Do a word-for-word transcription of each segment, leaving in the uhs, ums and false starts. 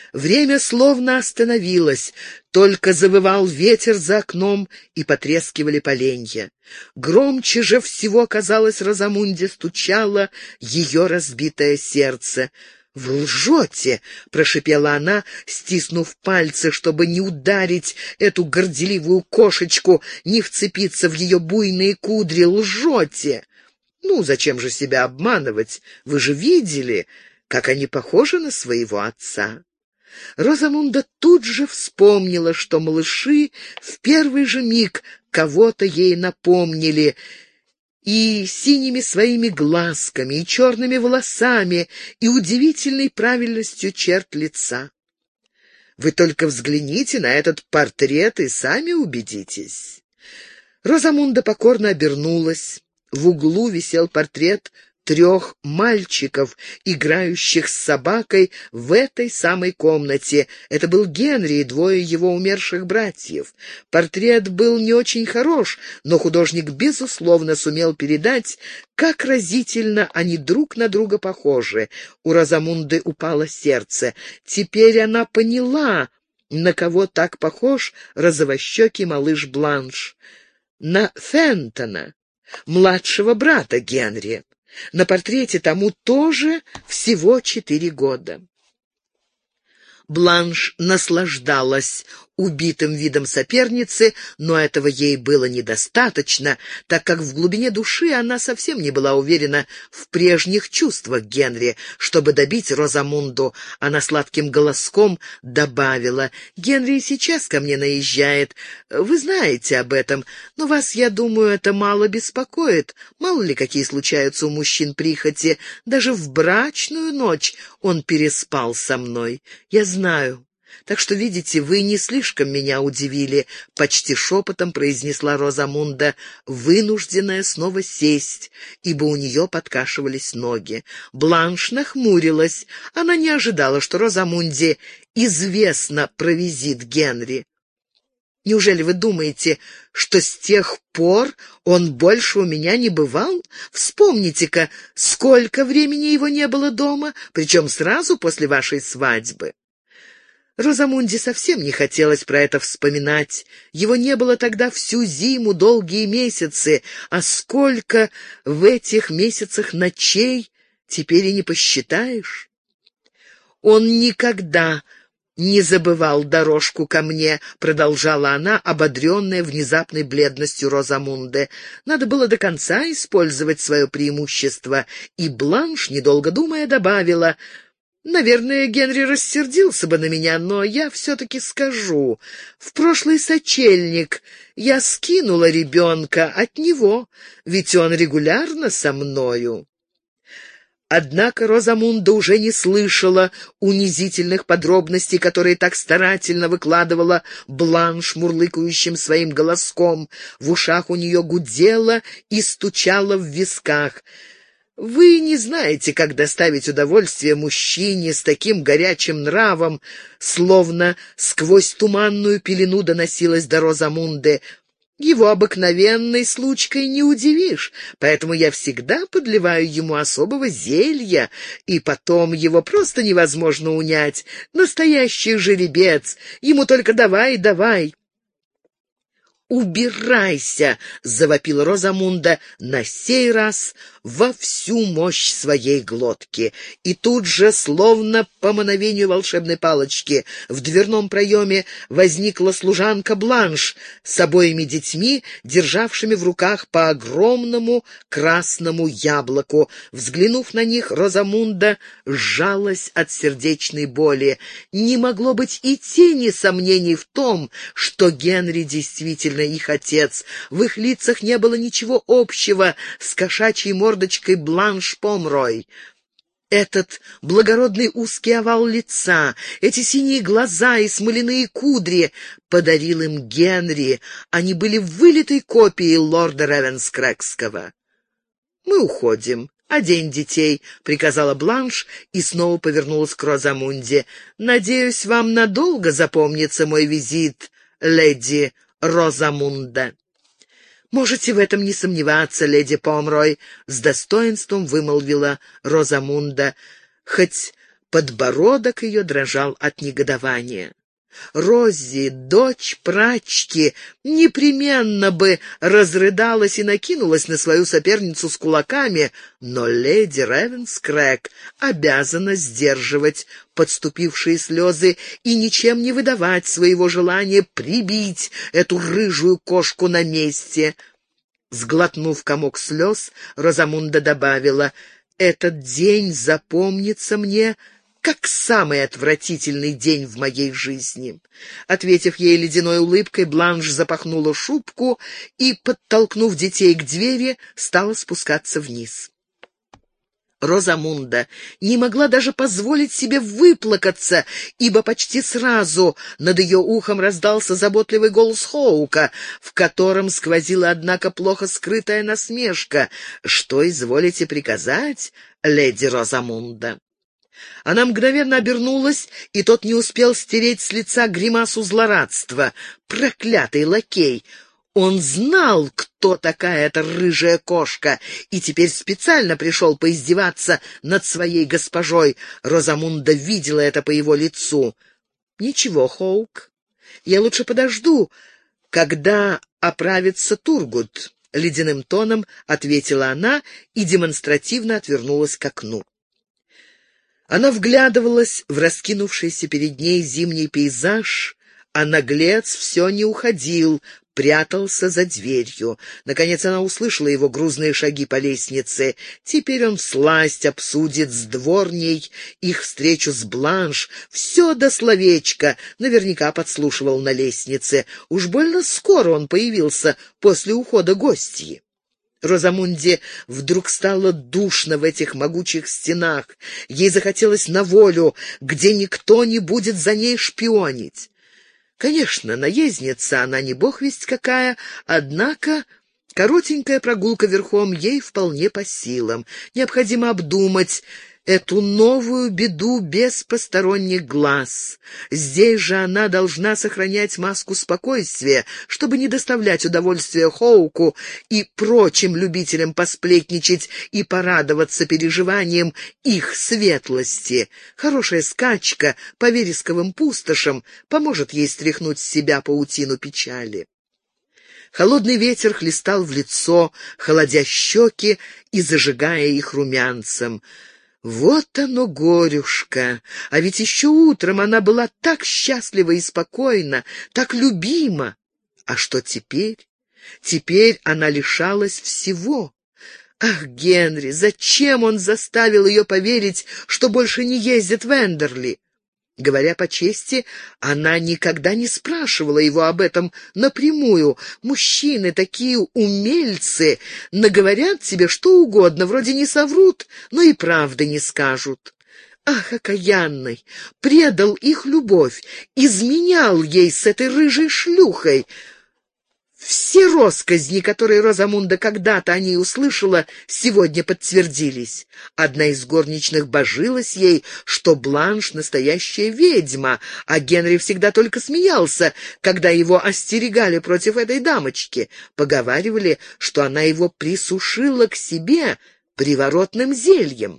Время словно остановилось, только завывал ветер за окном и потрескивали поленья. Громче же всего, казалось, Розамунде стучало ее разбитое сердце. «Вы лжете!» — прошипела она, стиснув пальцы, чтобы не ударить эту горделивую кошечку, не вцепиться в ее буйные кудри. «Лжете!» «Ну, зачем же себя обманывать? Вы же видели, как они похожи на своего отца». Розамунда тут же вспомнила, что малыши в первый же миг кого-то ей напомнили, и синими своими глазками, и черными волосами, и удивительной правильностью черт лица. Вы только взгляните на этот портрет и сами убедитесь. Розамунда покорно обернулась. В углу висел портрет трех мальчиков, играющих с собакой в этой самой комнате. Это был Генри и двое его умерших братьев. Портрет был не очень хорош, но художник, безусловно, сумел передать, как разительно они друг на друга похожи. У Розамунды упало сердце. Теперь она поняла, на кого так похож розовощекий малыш Бланш. На Фентона, младшего брата Генри. На портрете тому тоже всего четыре года. Бланш наслаждалась убитым видом соперницы, но этого ей было недостаточно, так как в глубине души она совсем не была уверена в прежних чувствах Генри. Чтобы добить Розамунду, она сладким голоском добавила: «Генри сейчас ко мне наезжает. Вы знаете об этом, но вас, я думаю, это мало беспокоит. Мало ли какие случаются у мужчин прихоти. Даже в брачную ночь он переспал со мной. Я знаю. Так что, видите, вы не слишком меня удивили», — почти шепотом произнесла Розамунда, вынужденная снова сесть, ибо у нее подкашивались ноги. Бланш нахмурилась. Она не ожидала, что Розамунде известно про визит Генри. «Неужели вы думаете, что с тех пор он больше у меня не бывал? Вспомните-ка, сколько времени его не было дома, причем сразу после вашей свадьбы». Розамунде совсем не хотелось про это вспоминать. Его не было тогда всю зиму, долгие месяцы, а сколько в этих месяцах ночей теперь и не посчитаешь. «Он никогда не забывал дорожку ко мне», — продолжала она, ободренная внезапной бледностью Розамунды. Надо было до конца использовать свое преимущество, и Бланш, недолго думая, добавила: «Наверное, Генри рассердился бы на меня, но я все-таки скажу. В прошлый сочельник я скинула ребенка от него, ведь он регулярно со мною». Однако Розамунда уже не слышала унизительных подробностей, которые так старательно выкладывала Бланш мурлыкающим своим голоском. В ушах у нее гудело и стучало в висках. «Вы не знаете, как доставить удовольствие мужчине с таким горячим нравом», словно сквозь туманную пелену доносилось до Розамунды. «Его обыкновенной случкой не удивишь, поэтому я всегда подливаю ему особого зелья, и потом его просто невозможно унять. Настоящий жеребец, ему только давай, давай». «Убирайся!» — завопила Розамунда на сей раз во всю мощь своей глотки. И тут же, словно по мановению волшебной палочки, в дверном проеме возникла служанка Бланш с обоими детьми, державшими в руках по огромному красному яблоку. Взглянув на них, Розамунда сжалась от сердечной боли. Не могло быть и тени сомнений в том, что Генри действительно их отец. В их лицах не было ничего общего с кошачьей мордочкой Бланш Помрой. Этот благородный узкий овал лица, эти синие глаза и смоляные кудри подарил им Генри. Они были вылитой копией лорда Ревенскрэгского. «Мы уходим. Одень детей», — приказала Бланш и снова повернулась к Розамунде. «Надеюсь, вам надолго запомнится мой визит, леди Розамунда». «Можете в этом не сомневаться, леди Помрой», — с достоинством вымолвила Розамунда. «Хоть Подбородок ее дрожал от негодования. Роззи, дочь прачки, непременно бы разрыдалась и накинулась на свою соперницу с кулаками, но леди Ревенскрэг обязана сдерживать подступившие слезы и ничем не выдавать своего желания прибить эту рыжую кошку на месте. Сглотнув комок слез, Розамунда добавила: «Этот день запомнится мне как самый отвратительный день в моей жизни». Ответив ей ледяной улыбкой, Бланш запахнула шубку и, подтолкнув детей к двери, стала спускаться вниз. Розамунда не могла даже позволить себе выплакаться, ибо почти сразу над ее ухом раздался заботливый голос Хоука, в котором сквозила, однако, плохо скрытая насмешка. «Что изволите приказать, леди Розамунда?» Она мгновенно обернулась, и тот не успел стереть с лица гримасу злорадства. Проклятый лакей! Он знал, кто такая эта рыжая кошка, и теперь специально пришел поиздеваться над своей госпожой. Розамунда видела это по его лицу. «Ничего, Хоук, я лучше подожду, когда оправится Тургут», — ледяным тоном ответила она и демонстративно отвернулась к окну. Она вглядывалась в раскинувшийся перед ней зимний пейзаж, а наглец все не уходил, прятался за дверью. Наконец она услышала его грузные шаги по лестнице. Теперь он всласть обсудит с дворней их встречу с Бланш. Все до словечка наверняка подслушивал на лестнице. Уж больно скоро он появился после ухода гостьи. Розамунде вдруг стало душно в этих могучих стенах. Ей захотелось на волю, где никто не будет за ней шпионить. Конечно, наездница она не бог весть какая, однако коротенькая прогулка верхом ей вполне по силам. Необходимо обдумать эту новую беду без посторонних глаз. Здесь же она должна сохранять маску спокойствия, чтобы не доставлять удовольствия Хоуку и прочим любителям посплетничать и порадоваться переживаниям их светлости. Хорошая скачка по вересковым пустошам поможет ей стряхнуть с себя паутину печали. Холодный ветер хлестал в лицо, холодя щеки и зажигая их румянцем. Вот оно, горюшка! А ведь еще утром она была так счастлива и спокойна, так любима. А что теперь? Теперь она лишалась всего. Ах, Генри, зачем он заставил ее поверить, что больше не ездит в Эндерли? Говоря по чести, она никогда не спрашивала его об этом напрямую. Мужчины, такие умельцы, наговорят тебе что угодно, вроде не соврут, но и правды не скажут. Ах, окаянный! Предал их любовь, изменял ей с этой рыжей шлюхой. Все россказни, которые Розамунда когда-то о ней услышала, сегодня подтвердились. Одна из горничных божилась ей, что Бланш — настоящая ведьма, а Генри всегда только смеялся, когда его остерегали против этой дамочки. Поговаривали, что она его присушила к себе приворотным зельем.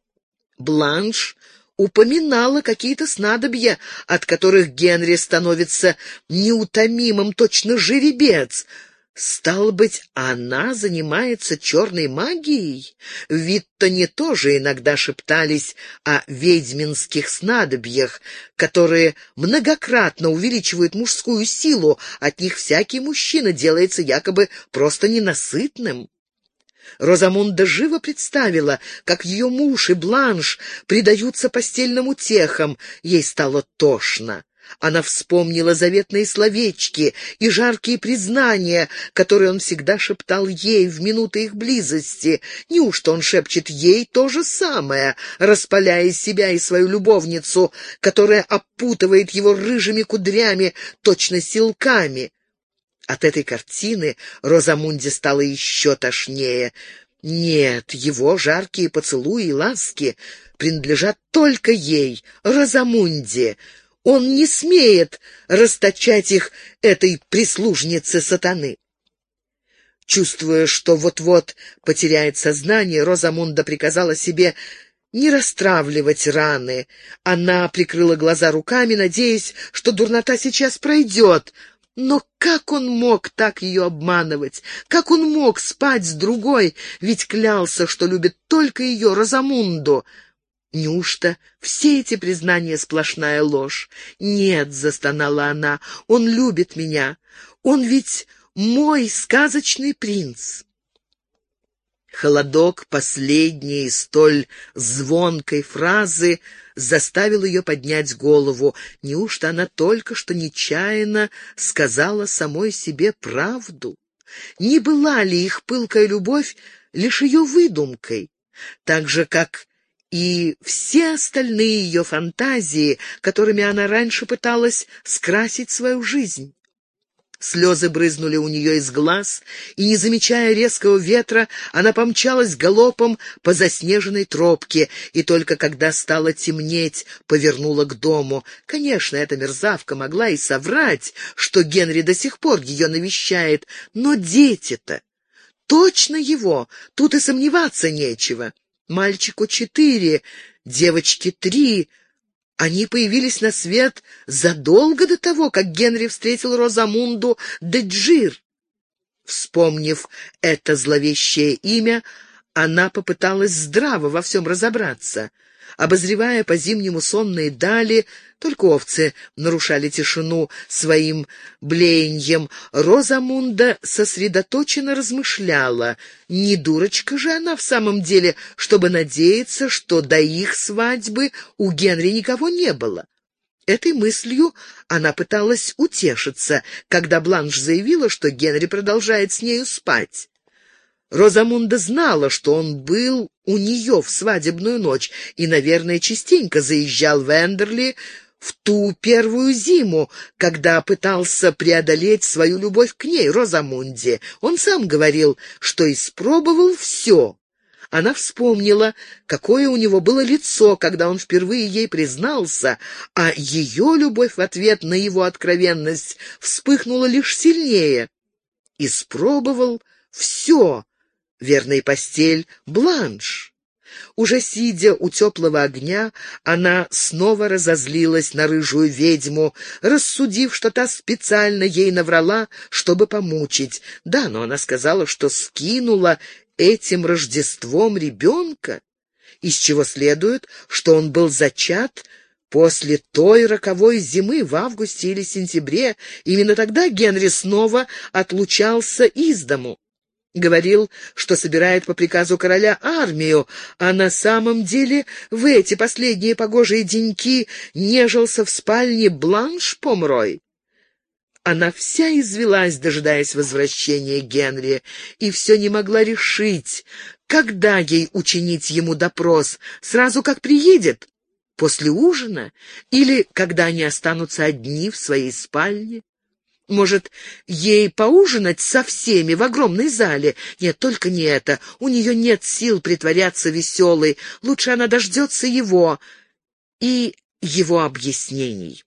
Бланш упоминала какие-то снадобья, от которых Генри становится неутомимым, точно жеребец. Стало быть, она занимается черной магией? В Виттоне тоже иногда шептались о ведьминских снадобьях, которые многократно увеличивают мужскую силу, от них всякий мужчина делается якобы просто ненасытным. Розамунда живо представила, как ее муж и Бланш предаются постельным утехам. Ей стало тошно. Она вспомнила заветные словечки и жаркие признания, которые он всегда шептал ей в минуты их близости. Неужто он шепчет ей то же самое, распаляя себя и свою любовницу, которая опутывает его рыжими кудрями, точно силками? От этой картины Розамунде стало еще тошнее. Нет, его жаркие поцелуи и ласки принадлежат только ей, Розамунде. Он не смеет расточать их этой прислужнице сатаны. Чувствуя, что вот-вот потеряет сознание, Розамунда приказала себе не растравливать раны. Она прикрыла глаза руками, надеясь, что дурнота сейчас пройдет. Но как он мог так ее обманывать? Как он мог спать с другой? Ведь клялся, что любит только ее, Розамунду. Неужто все эти признания сплошная ложь? «Нет», — застонала она, — «он любит меня. Он ведь мой сказочный принц». Холодок последней столь звонкой фразы заставил ее поднять голову. Неужто она только что нечаянно сказала самой себе правду? Не была ли их пылкая любовь лишь ее выдумкой? Так же, как и все остальные ее фантазии, которыми она раньше пыталась скрасить свою жизнь. Слезы брызнули у нее из глаз, и, не замечая резкого ветра, она помчалась галопом по заснеженной тропке, и только когда стало темнеть, повернула к дому. Конечно, эта мерзавка могла и соврать, что Генри до сих пор ее навещает, но дети-то точно его, тут и сомневаться нечего. Мальчику четыре, девочке три. Они появились на свет задолго до того, как Генри встретил Розамунду де Джир. Вспомнив это зловещее имя, она попыталась здраво во всем разобраться. Обозревая по-зимнему сонные дали, только овцы нарушали тишину своим блеяньем, Розамунда сосредоточенно размышляла. Не дурочка же она в самом деле, чтобы надеяться, что до их свадьбы у Генри никого не было. Этой мыслью она пыталась утешиться, когда Бланш заявила, что Генри продолжает с нею спать. Розамунда знала, что он был у нее в свадебную ночь и, наверное, частенько заезжал в Эндерли в ту первую зиму, когда пытался преодолеть свою любовь к ней, Розамунде. Он сам говорил, что испробовал все. Она вспомнила, какое у него было лицо, когда он впервые ей признался, а ее любовь в ответ на его откровенность вспыхнула лишь сильнее. Испробовал все. Верная постель Бланш. Уже сидя у теплого огня, она снова разозлилась на рыжую ведьму, рассудив, что та специально ей наврала, чтобы помучить. Да, но она сказала, что скинула этим Рождеством ребенка, из чего следует, что он был зачат после той роковой зимы в августе или сентябре. Именно тогда Генри снова отлучался из дому. Говорил, что собирает по приказу короля армию, а на самом деле в эти последние погожие деньки нежился в спальне Бланш Помрой. Она вся извелась, дожидаясь возвращения Генри, и все не могла решить, когда ей учинить ему допрос, сразу как приедет, после ужина, или когда они останутся одни в своей спальне. Может, ей поужинать со всеми в огромной зале? Нет, только не это. У нее нет сил притворяться веселой. Лучше она дождется его и его объяснений.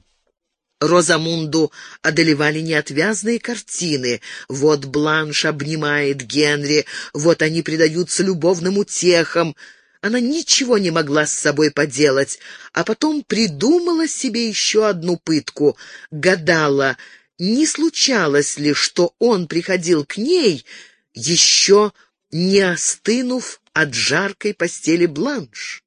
Розамунду одолевали неотвязные картины. Вот Бланш обнимает Генри, вот они предаются любовным утехам. Она ничего не могла с собой поделать, а потом придумала себе еще одну пытку. Гадала, не случалось ли, что он приходил к ней, еще не остынув от жаркой постели Бланш.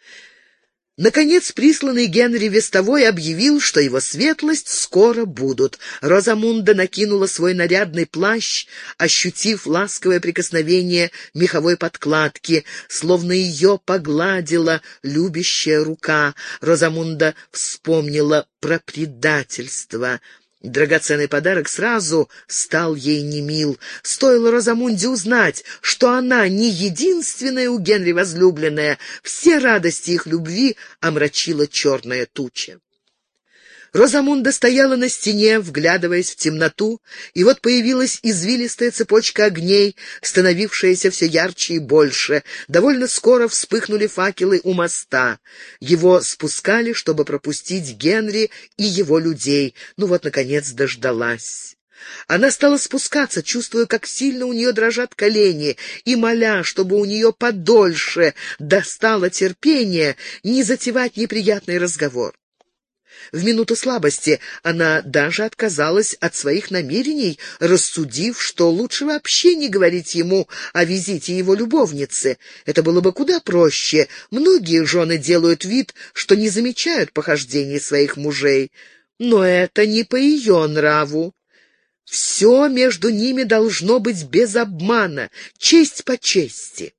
Наконец, присланный Генри вестовой объявил, что его светлость скоро будут. Розамунда накинула свой нарядный плащ, ощутив ласковое прикосновение меховой подкладки, словно ее погладила любящая рука. Розамунда вспомнила про предательство. Драгоценный подарок сразу стал ей немил. Стоило Розамунде узнать, что она не единственная у Генри возлюбленная, все радости их любви омрачила черная туча. Розамунда стояла на стене, вглядываясь в темноту, и вот появилась извилистая цепочка огней, становившаяся все ярче и больше. Довольно скоро вспыхнули факелы у моста. Его спускали, чтобы пропустить Генри и его людей. Ну вот, наконец, дождалась. Она стала спускаться, чувствуя, как сильно у нее дрожат колени, и моля, чтобы у нее подольше достало терпения не затевать неприятный разговор. В минуту слабости она даже отказалась от своих намерений, рассудив, что лучше вообще не говорить ему о визите его любовницы. Это было бы куда проще. Многие жены делают вид, что не замечают похождений своих мужей. Но это не по ее нраву. Все между ними должно быть без обмана, честь по чести.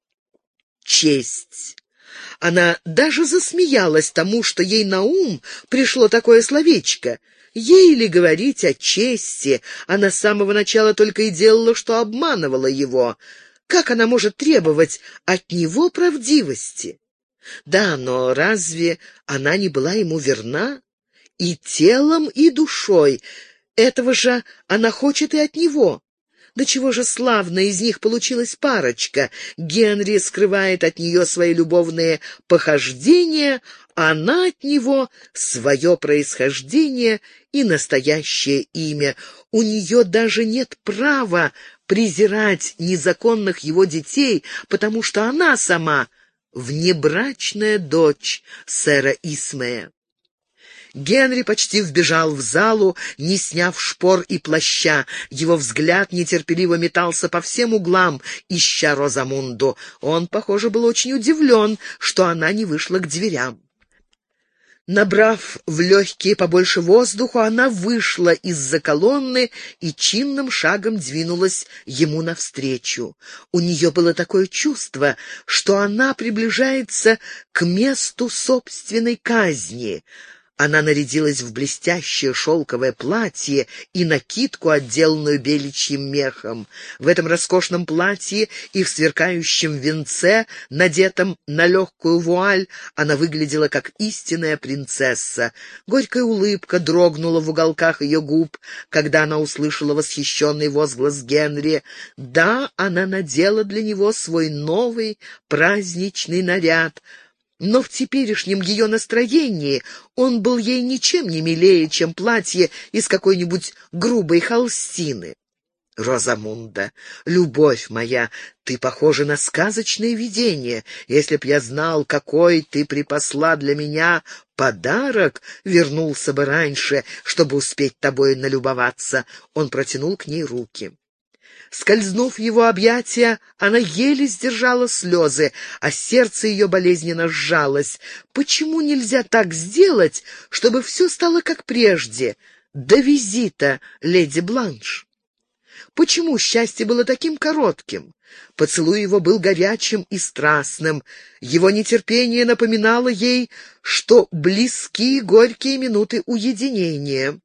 Честь. Она даже засмеялась тому, что ей на ум пришло такое словечко. Ей ли говорить о чести? Она с самого начала только и делала, что обманывала его. Как она может требовать от него правдивости? Да, но разве она не была ему верна? И телом, и душой. Этого же она хочет и от него. Да чего же славно из них получилась парочка. Генри скрывает от нее свои любовные похождения, она от него свое происхождение и настоящее имя. У нее даже нет права презирать незаконных его детей, потому что она сама внебрачная дочь сэра Исмея. Генри почти вбежал в залу, не сняв шпор и плаща. Его взгляд нетерпеливо метался по всем углам, ища Розамунду. Он, похоже, был очень удивлен, что она не вышла к дверям. Набрав в легкие побольше воздуху, она вышла из-за колонны и чинным шагом двинулась ему навстречу. У нее было такое чувство, что она приближается к месту собственной казни. Она нарядилась в блестящее шелковое платье и накидку, отделанную беличьим мехом. В этом роскошном платье и в сверкающем венце, надетом на легкую вуаль, она выглядела как истинная принцесса. Горькая улыбка дрогнула в уголках ее губ, когда она услышала восхищенный возглас Генри. Да, она надела для него свой новый праздничный наряд, но в теперешнем ее настроении он был ей ничем не милее, чем платье из какой-нибудь грубой холстины. «Розамунда, любовь моя, ты похожа на сказочное видение. Если б я знал, какой ты припасла для меня подарок, вернулся бы раньше, чтобы успеть тобой налюбоваться». Он протянул к ней руки. Скользнув в его объятия, она еле сдержала слезы, а сердце ее болезненно сжалось. Почему нельзя так сделать, чтобы все стало как прежде, до визита леди Бланш? Почему счастье было таким коротким? Поцелуй его был горячим и страстным. Его нетерпение напоминало ей, что близки горькие минуты уединения.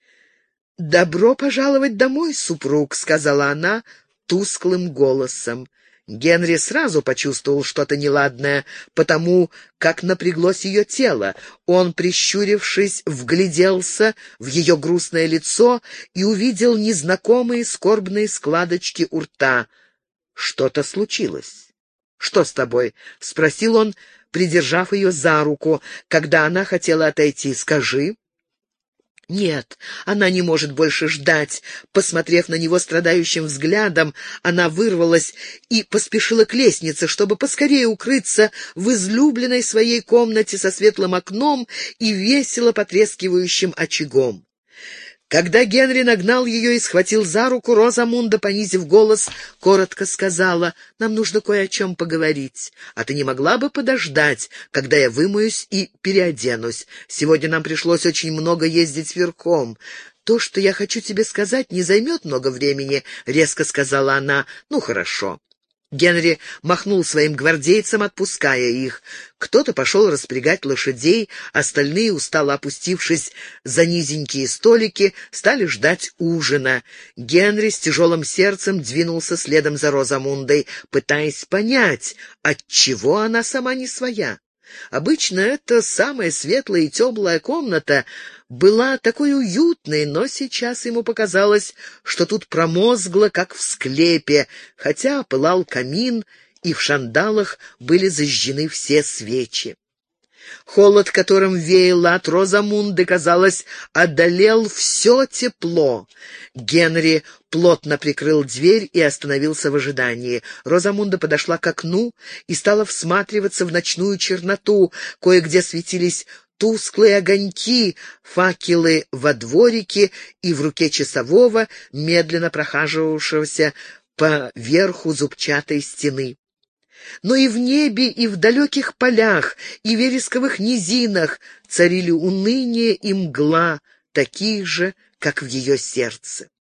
«Добро пожаловать домой, супруг», — сказала она тусклым голосом. Генри сразу почувствовал что-то неладное, потому как напряглось ее тело. Он, прищурившись, вгляделся в ее грустное лицо и увидел незнакомые скорбные складочки у рта. «Что-то случилось?» «Что с тобой?» — спросил он, придержав ее за руку, когда она хотела отойти. «Скажи». Нет, она не может больше ждать. Посмотрев на него страдающим взглядом, она вырвалась и поспешила к лестнице, чтобы поскорее укрыться в излюбленной своей комнате со светлым окном и весело потрескивающим очагом. Когда Генри нагнал ее и схватил за руку, Розамунда, понизив голос, коротко сказала: «Нам нужно кое о чем поговорить. А ты не могла бы подождать, когда я вымоюсь и переоденусь? Сегодня нам пришлось очень много ездить верхом». «То, что я хочу тебе сказать, не займет много времени», — резко сказала она. «Ну, хорошо». Генри махнул своим гвардейцам, отпуская их. Кто-то пошел распрягать лошадей, остальные, устало опустившись за низенькие столики, стали ждать ужина. Генри с тяжелым сердцем двинулся следом за Розамундой, пытаясь понять, отчего она сама не своя. Обычно эта самая светлая и теплая комната была такой уютной, но сейчас ему показалось, что тут промозгло, как в склепе, хотя пылал камин, и в шандалах были зажжены все свечи. Холод, которым веяло от Розамунды, казалось, одолел все тепло. Генри плотно прикрыл дверь и остановился в ожидании. Розамунда подошла к окну и стала всматриваться в ночную черноту. Кое-где светились тусклые огоньки, факелы во дворике и в руке часового, медленно прохаживавшегося по верху зубчатой стены. Но и в небе, и в далеких полях, и вересковых низинах царили уныние и мгла, такие же, как в ее сердце.